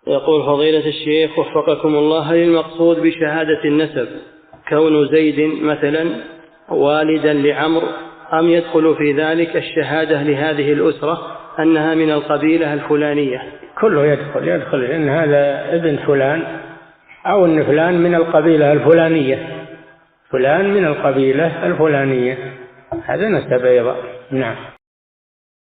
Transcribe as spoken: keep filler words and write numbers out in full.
يقول فضيلة الشيخ وفقكم الله، هل المقصود بشهادة النسب كون زيد مثلا والدا لعمرو، أم يدخل في ذلك الشهادة لهذه الأسرة أنها من القبيلة الفلانية؟ كله يدخل يدخل إن هذا ابن فلان، أو إن فلان من القبيلة الفلانية، فلان من القبيلة الفلانية، هذا نسب أيضا. نعم.